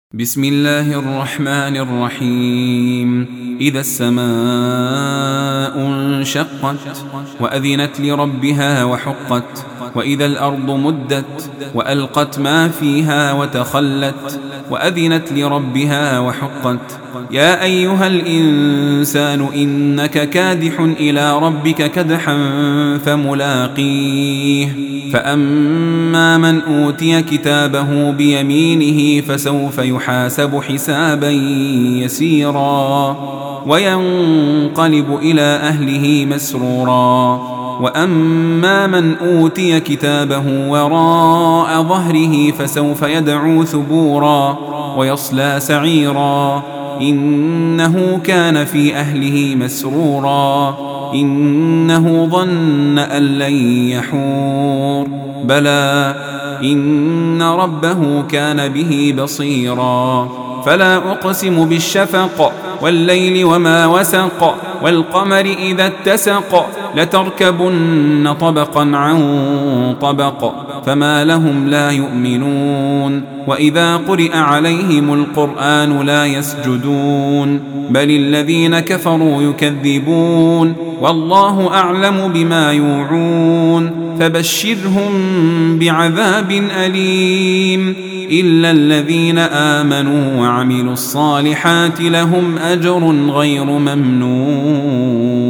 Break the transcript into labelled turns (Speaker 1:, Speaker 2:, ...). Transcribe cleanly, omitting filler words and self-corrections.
Speaker 1: بسم الله الرحمن الرحيم. إذا السماء انشقت وأذنت لربها وحقت وإذا الأرض مدت وألقت ما فيها وتخلت وأذنت لربها وحقت. يا أيها الإنسان إنك كادح إلى ربك كدحا فملاقيه. فأما من أوتي كتابه بيمينه فسوف يحاسب حسابا يسيرا وينقلب إلى أهله مسرورا. وأما من أوتي كتابه وراء ظهره فسوف يدعو ثبورا ويصلى سعيرا إنه كان في أهله مسرورا إنه ظن أن لن يحور بلى إن ربه كان به بصيرا. فلا أقسم بالشفق والليل وما وسق والقمر إذا اتسق لتركبن طبقا عن طبق فما لهم لا يؤمنون. وإذا قرئ عليهم القرآن لا يسجدون بل الذين كفروا يكذبون والله أعلم بما يوعون. فبشرهم بعذاب أليم إلا الذين آمنوا وعملوا الصالحات لهم أجر غير ممنون.